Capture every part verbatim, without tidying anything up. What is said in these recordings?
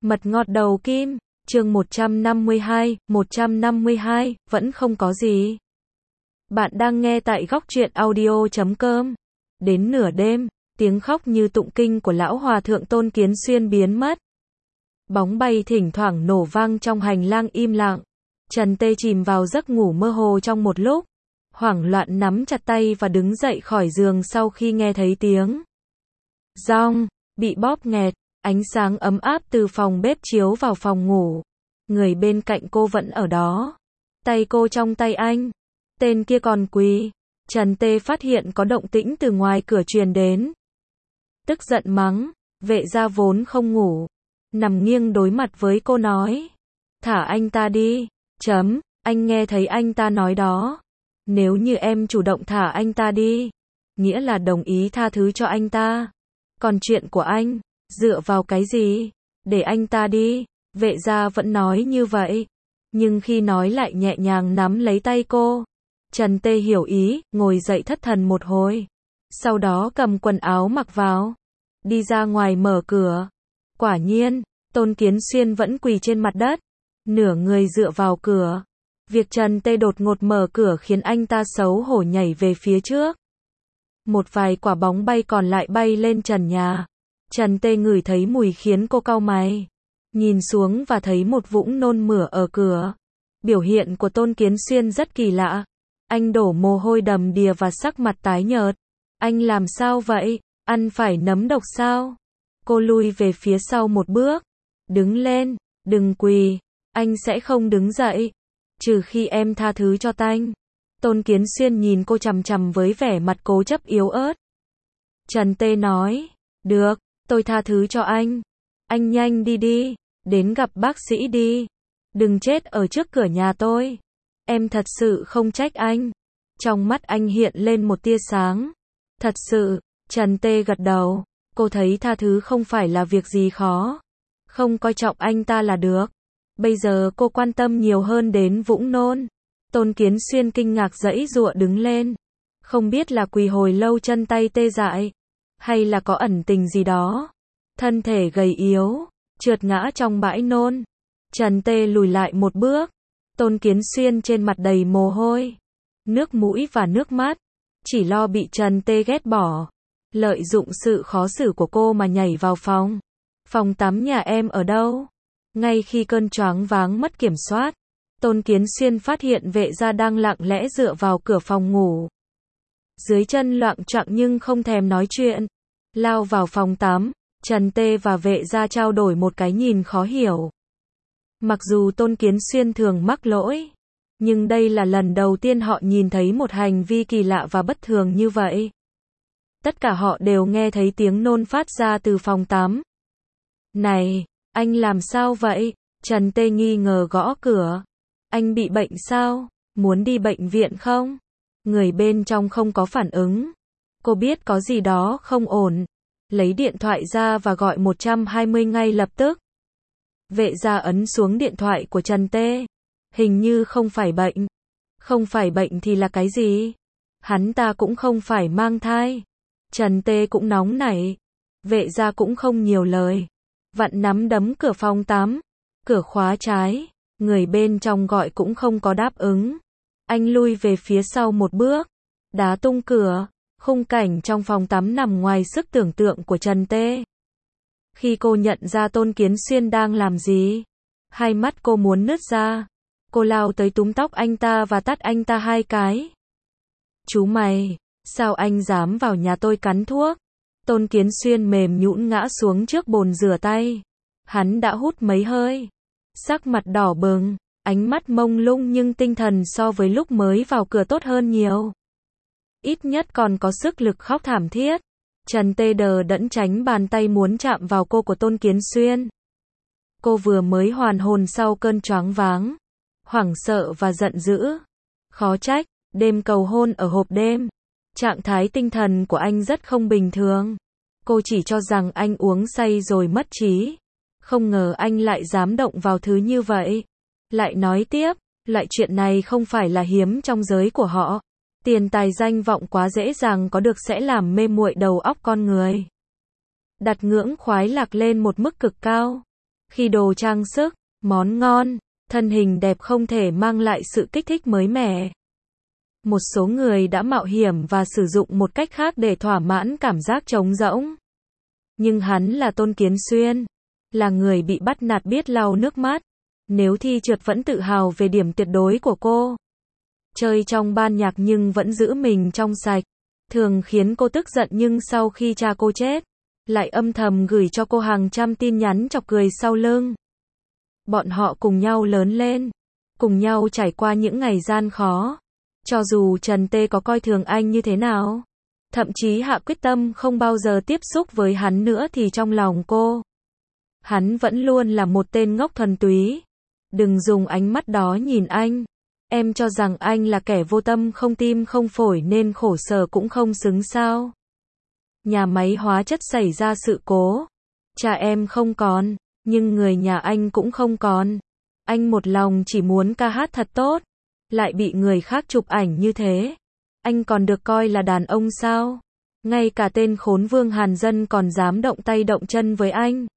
Mật ngọt đầu kim, chương một trăm năm mươi hai, một trăm năm mươi hai, vẫn không có gì. Bạn đang nghe tại góc truyện audio chấm com. Đến nửa đêm, tiếng khóc như tụng kinh của lão hòa thượng Tôn Kiến Xuyên biến mất. Bóng bay thỉnh thoảng nổ vang trong hành lang im lặng. Trần Tê chìm vào giấc ngủ mơ hồ trong một lúc, hoảng loạn nắm chặt tay và đứng dậy khỏi giường sau khi nghe thấy tiếng rong bị bóp nghẹt. Ánh sáng ấm áp từ phòng bếp chiếu vào phòng ngủ. Người bên cạnh cô vẫn ở đó. Tay cô trong tay anh. Tên kia còn quỳ. Trần Tê phát hiện có động tĩnh từ ngoài cửa truyền đến. Tức giận mắng. Vệ gia vốn không ngủ. Nằm nghiêng đối mặt với cô nói. Thả anh ta đi. Chấm. Anh nghe thấy anh ta nói đó. Nếu như em chủ động thả anh ta đi, nghĩa là đồng ý tha thứ cho anh ta. Còn chuyện của anh, dựa vào cái gì? Để anh ta đi. Vệ gia vẫn nói như vậy. Nhưng khi nói lại nhẹ nhàng nắm lấy tay cô. Trần Tê hiểu ý, ngồi dậy thất thần một hồi. Sau đó cầm quần áo mặc vào. Đi ra ngoài mở cửa. Quả nhiên, Tôn Kiến Xuyên vẫn quỳ trên mặt đất. Nửa người dựa vào cửa. Việc Trần Tê đột ngột mở cửa khiến anh ta xấu hổ nhảy về phía trước. Một vài quả bóng bay còn lại bay lên trần nhà. Trần Tê ngửi thấy mùi khiến cô cau mày. Nhìn xuống và thấy một vũng nôn mửa ở cửa. Biểu hiện của Tôn Kiến Xuyên rất kỳ lạ. Anh đổ mồ hôi đầm đìa và sắc mặt tái nhợt. Anh làm sao vậy? Ăn phải nấm độc sao? Cô lui về phía sau một bước. Đứng lên, đừng quỳ. Anh sẽ không đứng dậy. Trừ khi em tha thứ cho tanh. Tôn Kiến Xuyên nhìn cô chằm chằm với vẻ mặt cố chấp yếu ớt. Trần Tê nói. Được, tôi tha thứ cho anh. Anh nhanh đi đi. Đến gặp bác sĩ đi. Đừng chết ở trước cửa nhà tôi. Em thật sự không trách anh. Trong mắt anh hiện lên một tia sáng. Thật sự. Trần Tê gật đầu. Cô thấy tha thứ không phải là việc gì khó. Không coi trọng anh ta là được. Bây giờ cô quan tâm nhiều hơn đến vũng nôn. Tôn Kiến Xuyên kinh ngạc giãy giụa đứng lên. Không biết là quỳ hồi lâu chân tay tê dại, hay là có ẩn tình gì đó. Thân thể gầy yếu, trượt ngã trong bãi nôn. Trần Tê lùi lại một bước. Tôn Kiến Xuyên trên mặt đầy mồ hôi, nước mũi và nước mắt. Chỉ lo bị Trần Tê ghét bỏ. Lợi dụng sự khó xử của cô mà nhảy vào phòng. Phòng tắm nhà em ở đâu? Ngay khi cơn choáng váng mất kiểm soát, Tôn Kiến Xuyên phát hiện vệ gia đang lặng lẽ dựa vào cửa phòng ngủ. Dưới chân loạng choạng nhưng không thèm nói chuyện. Lao vào phòng tắm, Trần Tê và vệ gia trao đổi một cái nhìn khó hiểu. Mặc dù Tôn Kiến Xuyên thường mắc lỗi, nhưng đây là lần đầu tiên họ nhìn thấy một hành vi kỳ lạ và bất thường như vậy. Tất cả họ đều nghe thấy tiếng nôn phát ra từ phòng tắm. Này, anh làm sao vậy? Trần Tê nghi ngờ gõ cửa. Anh bị bệnh sao? Muốn đi bệnh viện không? Người bên trong không có phản ứng. Cô biết có gì đó không ổn. Lấy điện thoại ra và gọi một trăm hai mươi ngay lập tức. Vệ gia ấn xuống điện thoại của Trần Tê. Hình như không phải bệnh. Không phải bệnh thì là cái gì? Hắn ta cũng không phải mang thai. Trần Tê cũng nóng nảy. Vệ gia cũng không nhiều lời. Vặn nắm đấm cửa phòng tắm. Cửa khóa trái. Người bên trong gọi cũng không có đáp ứng. Anh lui về phía sau một bước. Đá tung cửa. Khung cảnh trong phòng tắm nằm ngoài sức tưởng tượng của Trần Tê. Khi cô nhận ra Tôn Kiến Xuyên đang làm gì, hai mắt cô muốn nứt ra. Cô lao tới túm tóc anh ta và tát anh ta hai cái. Chú mày, sao anh dám vào nhà tôi cắn thuốc? Tôn Kiến Xuyên mềm nhũn ngã xuống trước bồn rửa tay. Hắn đã hút mấy hơi. Sắc mặt đỏ bừng, ánh mắt mông lung nhưng tinh thần so với lúc mới vào cửa tốt hơn nhiều. Ít nhất còn có sức lực khóc thảm thiết. Trần Tê đờ đẫn tránh bàn tay muốn chạm vào cô của Tôn Kiến Xuyên. Cô vừa mới hoàn hồn sau cơn choáng váng, hoảng sợ và giận dữ. Khó trách, đêm cầu hôn ở hộp đêm. Trạng thái tinh thần của anh rất không bình thường. Cô chỉ cho rằng anh uống say rồi mất trí. Không ngờ anh lại dám động vào thứ như vậy. Lại nói tiếp, loại chuyện này không phải là hiếm trong giới của họ. Tiền tài danh vọng quá dễ dàng có được sẽ làm mê muội đầu óc con người. Đặt ngưỡng khoái lạc lên một mức cực cao. Khi đồ trang sức, món ngon, thân hình đẹp không thể mang lại sự kích thích mới mẻ. Một số người đã mạo hiểm và sử dụng một cách khác để thỏa mãn cảm giác trống rỗng. Nhưng hắn là Tôn Kiến Xuyên, là người bị bắt nạt biết lau nước mắt. Nếu thi trượt vẫn tự hào về điểm tuyệt đối của cô. Chơi trong ban nhạc nhưng vẫn giữ mình trong sạch. Thường khiến cô tức giận nhưng sau khi cha cô chết, lại âm thầm gửi cho cô hàng trăm tin nhắn chọc cười sau lưng. Bọn họ cùng nhau lớn lên, cùng nhau trải qua những ngày gian khó. Cho dù Trần Tê có coi thường anh như thế nào, thậm chí hạ quyết tâm không bao giờ tiếp xúc với hắn nữa thì trong lòng cô, hắn vẫn luôn là một tên ngốc thuần túy. Đừng dùng ánh mắt đó nhìn anh. Em cho rằng anh là kẻ vô tâm không tim không phổi nên khổ sở cũng không xứng sao? Nhà máy hóa chất xảy ra sự cố. Cha em không còn, nhưng người nhà anh cũng không còn. Anh một lòng chỉ muốn ca hát thật tốt, lại bị người khác chụp ảnh như thế. Anh còn được coi là đàn ông sao? Ngay cả tên khốn Vương Hàn Dân còn dám động tay động chân với anh.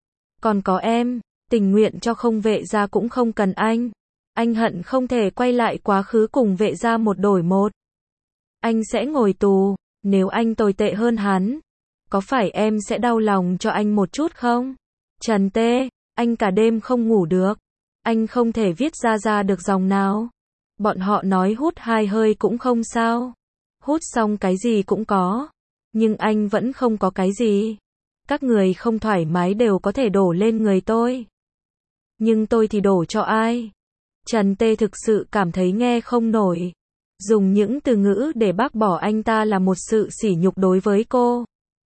Còn có em, tình nguyện cho không Vệ gia cũng không cần anh. Anh hận không thể quay lại quá khứ cùng Vệ gia một đổi một. Anh sẽ ngồi tù, nếu anh tồi tệ hơn hắn. Có phải em sẽ đau lòng cho anh một chút không? Trần Tê, anh cả đêm không ngủ được. Anh không thể viết ra ra được dòng nào. Bọn họ nói hút hai hơi cũng không sao. Hút xong cái gì cũng có. Nhưng anh vẫn không có cái gì. Các người không thoải mái đều có thể đổ lên người tôi. Nhưng tôi thì đổ cho ai? Trần Tê thực sự cảm thấy nghe không nổi. Dùng những từ ngữ để bác bỏ anh ta là một sự sỉ nhục đối với cô.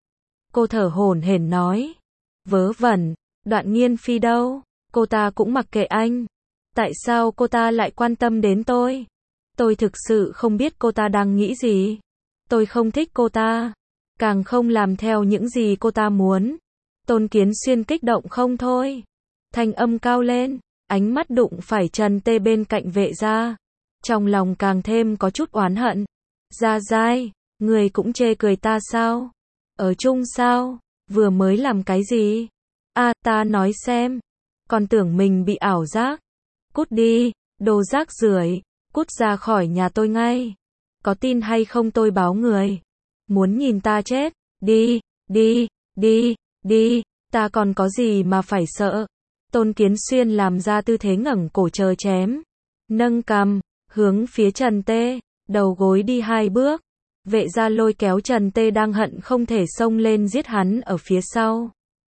Cô thở hổn hển nói. Vớ vẩn, Đoạn Nghiên Phi đâu? Cô ta cũng mặc kệ anh. Tại sao cô ta lại quan tâm đến tôi? Tôi thực sự không biết cô ta đang nghĩ gì. Tôi không thích cô ta. Càng không làm theo những gì cô ta muốn. Tôn Kiến Xuyên kích động không thôi. Thanh âm cao lên, ánh mắt đụng phải Trần Tê bên cạnh Vệ gia. Trong lòng càng thêm có chút oán hận. Gia Giai, người cũng chê cười ta sao? Ở chung sao? Vừa mới làm cái gì? A, ta nói xem. Còn tưởng mình bị ảo giác. Cút đi, đồ rác rưởi, cút ra khỏi nhà tôi ngay. Có tin hay không tôi báo người. Muốn nhìn ta chết, đi, đi, đi, đi, ta còn có gì mà phải sợ. Tôn Kiến Xuyên làm ra tư thế ngẩng cổ chờ chém. Nâng cằm, hướng phía Trần Tê, đầu gối đi hai bước. Vệ gia lôi kéo Trần Tê đang hận không thể xông lên giết hắn ở phía sau.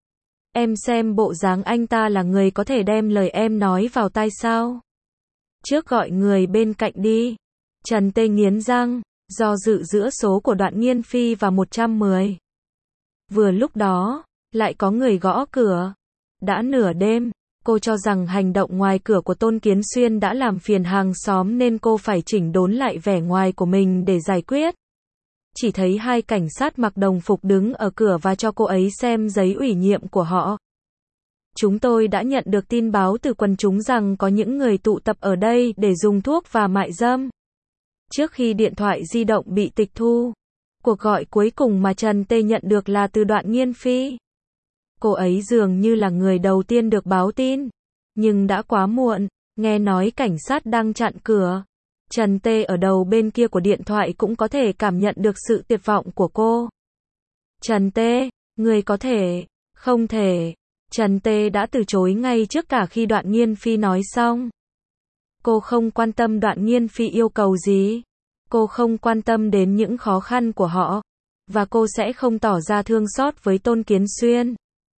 Em xem bộ dáng anh ta là người có thể đem lời em nói vào tai sao? Trước gọi người bên cạnh đi. Trần Tê nghiến răng, do dự giữa số của Đoạn Nghiên Phi và một trăm mười. Vừa lúc đó, lại có người gõ cửa. Đã nửa đêm, cô cho rằng hành động ngoài cửa của Tôn Kiến Xuyên đã làm phiền hàng xóm nên cô phải chỉnh đốn lại vẻ ngoài của mình để giải quyết. Chỉ thấy hai cảnh sát mặc đồng phục đứng ở cửa và cho cô ấy xem giấy ủy nhiệm của họ. Chúng tôi đã nhận được tin báo từ quần chúng rằng có những người tụ tập ở đây để dùng thuốc và mại dâm. Trước khi điện thoại di động bị tịch thu, cuộc gọi cuối cùng mà Trần Tê nhận được là từ Đoạn Nghiên Phi. Cô ấy dường như là người đầu tiên được báo tin, nhưng đã quá muộn, nghe nói cảnh sát đang chặn cửa. Trần Tê ở đầu bên kia của điện thoại cũng có thể cảm nhận được sự tuyệt vọng của cô. Trần Tê, người có thể, không thể. Trần Tê đã từ chối ngay trước cả khi Đoạn Nghiên Phi nói xong. Cô không quan tâm Đoạn Nghiên Phi yêu cầu gì. Cô không quan tâm đến những khó khăn của họ. Và cô sẽ không tỏ ra thương xót với Tôn Kiến Xuyên.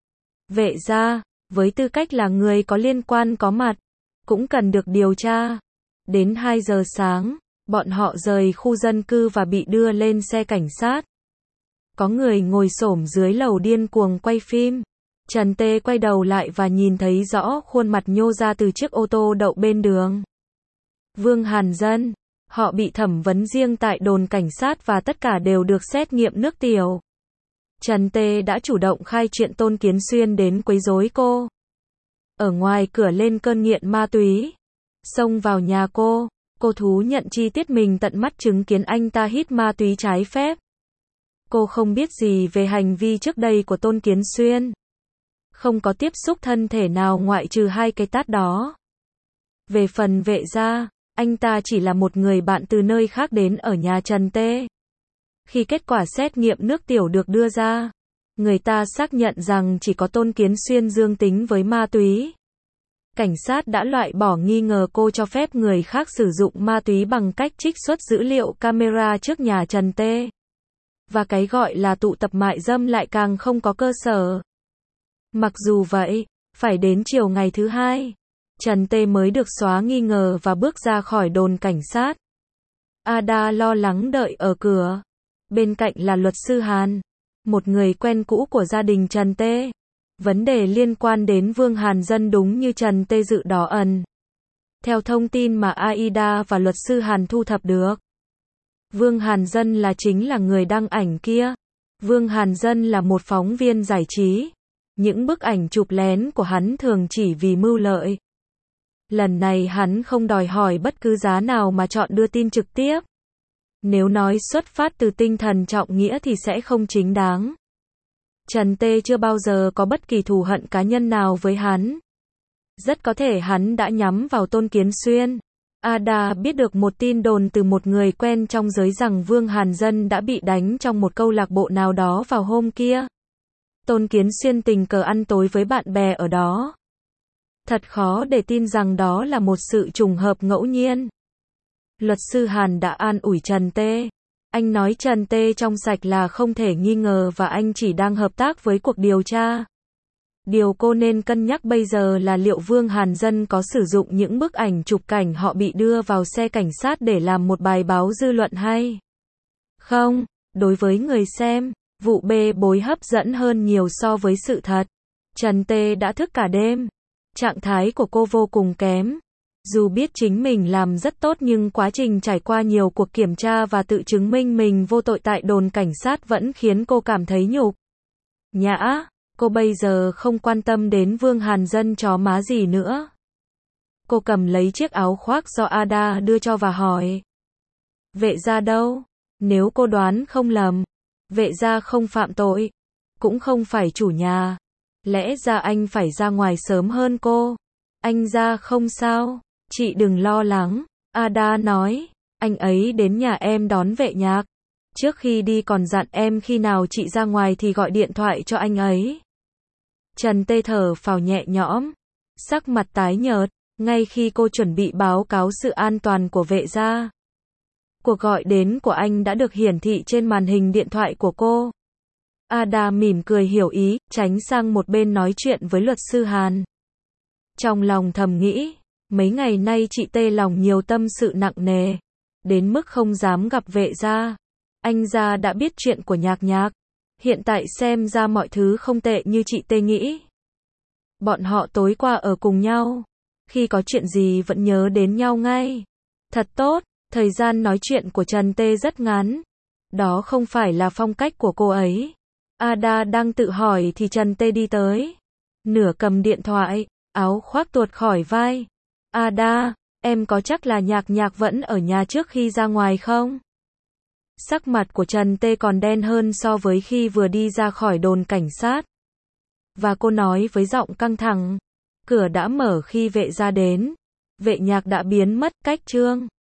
Vệ gia, với tư cách là người có liên quan có mặt, cũng cần được điều tra. Đến hai giờ sáng, bọn họ rời khu dân cư và bị đưa lên xe cảnh sát. Có người ngồi xổm dưới lầu điên cuồng quay phim. Trần Tê quay đầu lại và nhìn thấy rõ khuôn mặt nhô ra từ chiếc ô tô đậu bên đường. Vương Hàn Dân, họ bị thẩm vấn riêng tại đồn cảnh sát và tất cả đều được xét nghiệm nước tiểu. Trần Tê đã chủ động khai chuyện Tôn Kiến Xuyên đến quấy rối cô. Ở ngoài cửa lên cơn nghiện ma túy. Xông vào nhà cô, cô thú nhận chi tiết mình tận mắt chứng kiến anh ta hít ma túy trái phép. Cô không biết gì về hành vi trước đây của Tôn Kiến Xuyên. Không có tiếp xúc thân thể nào ngoại trừ hai cái tát đó. Về phần Vệ gia, anh ta chỉ là một người bạn từ nơi khác đến ở nhà Trần Tê. Khi kết quả xét nghiệm nước tiểu được đưa ra, người ta xác nhận rằng chỉ có Tôn Kiến Xuyên dương tính với ma túy. Cảnh sát đã loại bỏ nghi ngờ cô cho phép người khác sử dụng ma túy bằng cách trích xuất dữ liệu camera trước nhà Trần Tê. Và cái gọi là tụ tập mại dâm lại càng không có cơ sở. Mặc dù vậy, phải đến chiều ngày thứ hai, Trần Tê mới được xóa nghi ngờ và bước ra khỏi đồn cảnh sát. Ada lo lắng đợi ở cửa. Bên cạnh là luật sư Hàn, một người quen cũ của gia đình Trần Tê. Vấn đề liên quan đến Vương Hàn Dân đúng như Trần Tê dự đó ẩn. Theo thông tin mà Aida và luật sư Hàn thu thập được, Vương Hàn Dân là chính là người đăng ảnh kia. Vương Hàn Dân là một phóng viên giải trí. Những bức ảnh chụp lén của hắn thường chỉ vì mưu lợi. Lần này hắn không đòi hỏi bất cứ giá nào mà chọn đưa tin trực tiếp. Nếu nói xuất phát từ tinh thần trọng nghĩa thì sẽ không chính đáng. Trần Tê chưa bao giờ có bất kỳ thù hận cá nhân nào với hắn. Rất có thể hắn đã nhắm vào Tôn Kiến Xuyên. Ada biết được một tin đồn từ một người quen trong giới rằng Vương Hàn Dân đã bị đánh trong một câu lạc bộ nào đó vào hôm kia. Tôn Kiến Xuyên tình cờ ăn tối với bạn bè ở đó. Thật khó để tin rằng đó là một sự trùng hợp ngẫu nhiên. Luật sư Hàn đã an ủi Trần Tê. Anh nói Trần Tê trong sạch là không thể nghi ngờ và anh chỉ đang hợp tác với cuộc điều tra. Điều cô nên cân nhắc bây giờ là liệu Vương Hàn Dân có sử dụng những bức ảnh chụp cảnh họ bị đưa vào xe cảnh sát để làm một bài báo dư luận hay không. Đối với người xem, vụ bê bối hấp dẫn hơn nhiều so với sự thật. Trần Tê đã thức cả đêm. Trạng thái của cô vô cùng kém. Dù biết chính mình làm rất tốt nhưng quá trình trải qua nhiều cuộc kiểm tra và tự chứng minh mình vô tội tại đồn cảnh sát vẫn khiến cô cảm thấy nhục nhã. Cô bây giờ không quan tâm đến Vương Hàn Dân chó má gì nữa. Cô cầm lấy chiếc áo khoác do Ada đưa cho và hỏi. Vệ gia đâu? Nếu cô đoán không lầm, Vệ gia không phạm tội, cũng không phải chủ nhà. Lẽ ra anh phải ra ngoài sớm hơn cô. Anh ra không sao, chị đừng lo lắng. Ada nói, anh ấy đến nhà em đón Vệ Nhạc. Trước khi đi còn dặn em khi nào chị ra ngoài thì gọi điện thoại cho anh ấy. Trần Tê thở phào nhẹ nhõm, sắc mặt tái nhợt, ngay khi cô chuẩn bị báo cáo sự an toàn của Vệ gia. Cuộc gọi đến của anh đã được hiển thị trên màn hình điện thoại của cô. Ada mỉm cười hiểu ý, tránh sang một bên nói chuyện với luật sư Hàn. Trong lòng thầm nghĩ, mấy ngày nay chị Tê lòng nhiều tâm sự nặng nề, đến mức không dám gặp Vệ gia. Anh gia đã biết chuyện của Nhạc Nhạc. Hiện tại xem ra mọi thứ không tệ như chị Tê nghĩ. Bọn họ tối qua ở cùng nhau. Khi có chuyện gì vẫn nhớ đến nhau ngay. Thật tốt, thời gian nói chuyện của Trần Tê rất ngắn. Đó không phải là phong cách của cô ấy. Ada đang tự hỏi thì Trần Tê đi tới. Nửa cầm điện thoại, áo khoác tuột khỏi vai. Ada, em có chắc là Nhạc Nhạc vẫn ở nhà trước khi ra ngoài không? Sắc mặt của Trần Tê còn đen hơn so với khi vừa đi ra khỏi đồn cảnh sát. Và cô nói với giọng căng thẳng. Cửa đã mở khi Vệ gia đến. Vệ Nhạc đã biến mất cách chương.